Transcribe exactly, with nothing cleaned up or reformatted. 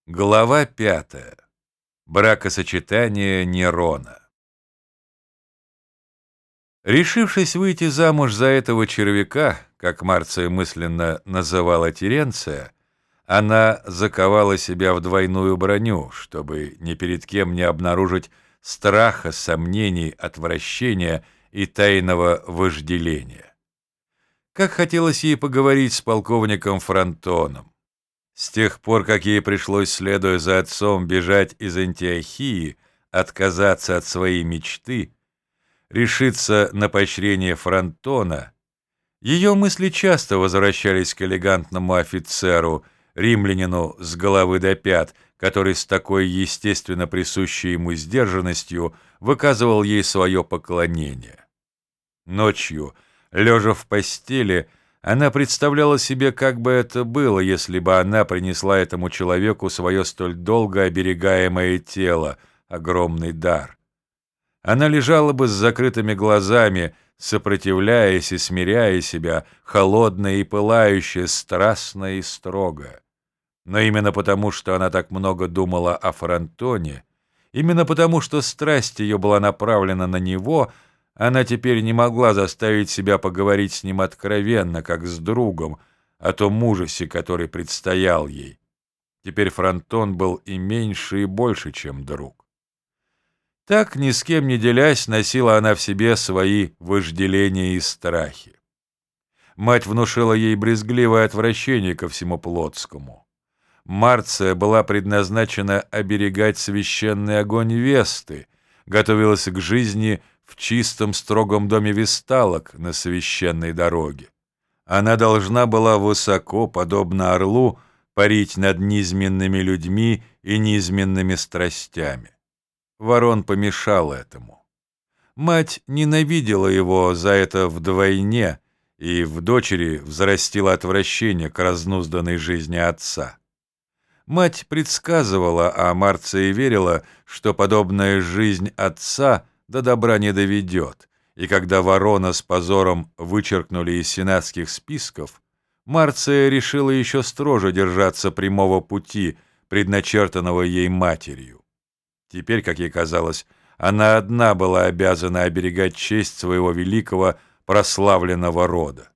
Глава пятая. Бракосочетание Нерона. Решившись выйти замуж за этого червяка, как Марция мысленно называла Теренция, она заковала себя в двойную броню, чтобы ни перед кем не обнаружить страха, сомнений, отвращения и тайного вожделения. Как хотелось ей поговорить с полковником Фронтоном. С тех пор, как ей пришлось, следуя за отцом, бежать из Антиохии, отказаться от своей мечты, решиться на поощрение Фронтона, ее мысли часто возвращались к элегантному офицеру, римлянину с головы до пят, который с такой естественно присущей ему сдержанностью выказывал ей свое поклонение. Ночью, лежа в постели, она представляла себе, как бы это было, если бы она принесла этому человеку свое столь долго оберегаемое тело, огромный дар. Она лежала бы с закрытыми глазами, сопротивляясь и смиряя себя, холодная и пылающая, страстная и строгая. Но именно потому, что она так много думала о Фронтоне, именно потому, что страсть ее была направлена на него, она теперь не могла заставить себя поговорить с ним откровенно, как с другом, о том ужасе, который предстоял ей. Теперь Фронтон был и меньше, и больше, чем друг. Так, ни с кем не делясь, носила она в себе свои вожделения и страхи. Мать внушила ей брезгливое отвращение ко всему плотскому. Марция была предназначена оберегать священный огонь Весты, готовилась к жизни в чистом строгом доме весталок на священной дороге. Она должна была высоко, подобно орлу, парить над низменными людьми и низменными страстями. Ворон помешал этому. Мать ненавидела его за это вдвойне и в дочери взрастила отвращение к разнузданной жизни отца. Мать предсказывала, а Марция верила, что подобная жизнь отца до добра не доведет, и когда Ворона с позором вычеркнули из сенатских списков, Марция решила еще строже держаться прямого пути, предначертанного ей матерью. Теперь, как ей казалось, она одна была обязана оберегать честь своего великого прославленного рода.